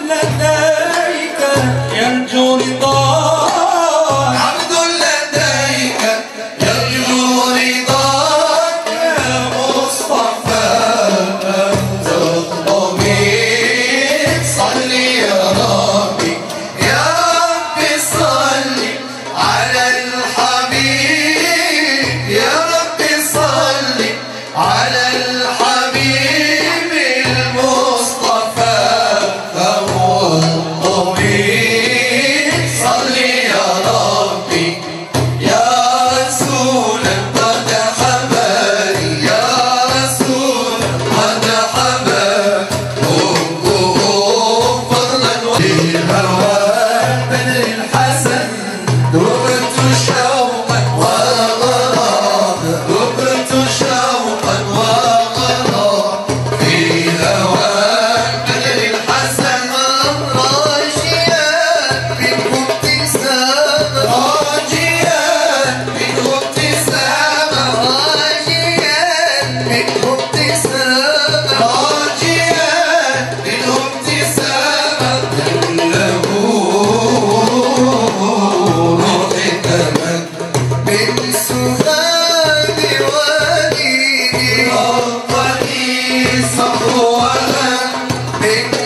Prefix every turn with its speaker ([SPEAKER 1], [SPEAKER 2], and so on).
[SPEAKER 1] لديك يرجو رضاك، عبد لديك يرجو رضاك يا مصطفى تطلبي صلي يا ربي يا ربي صلي على الحبيب يا ربي صلي على الحبيب المصطفى هو الطبيب صلي يا ربي يا رسولا قد حباني يا رسولا قد حباني فضلا وبهواك بدر الحسن دبت شوقا وغرام دبت شوقا وغرام في هواك بدر الحسن راجيا منه ابتسامة راجيا منه ابتسامة راجيا منه ابتسامة راجيا منه ابتسامة له من سهاد وليدي ربني صفوة من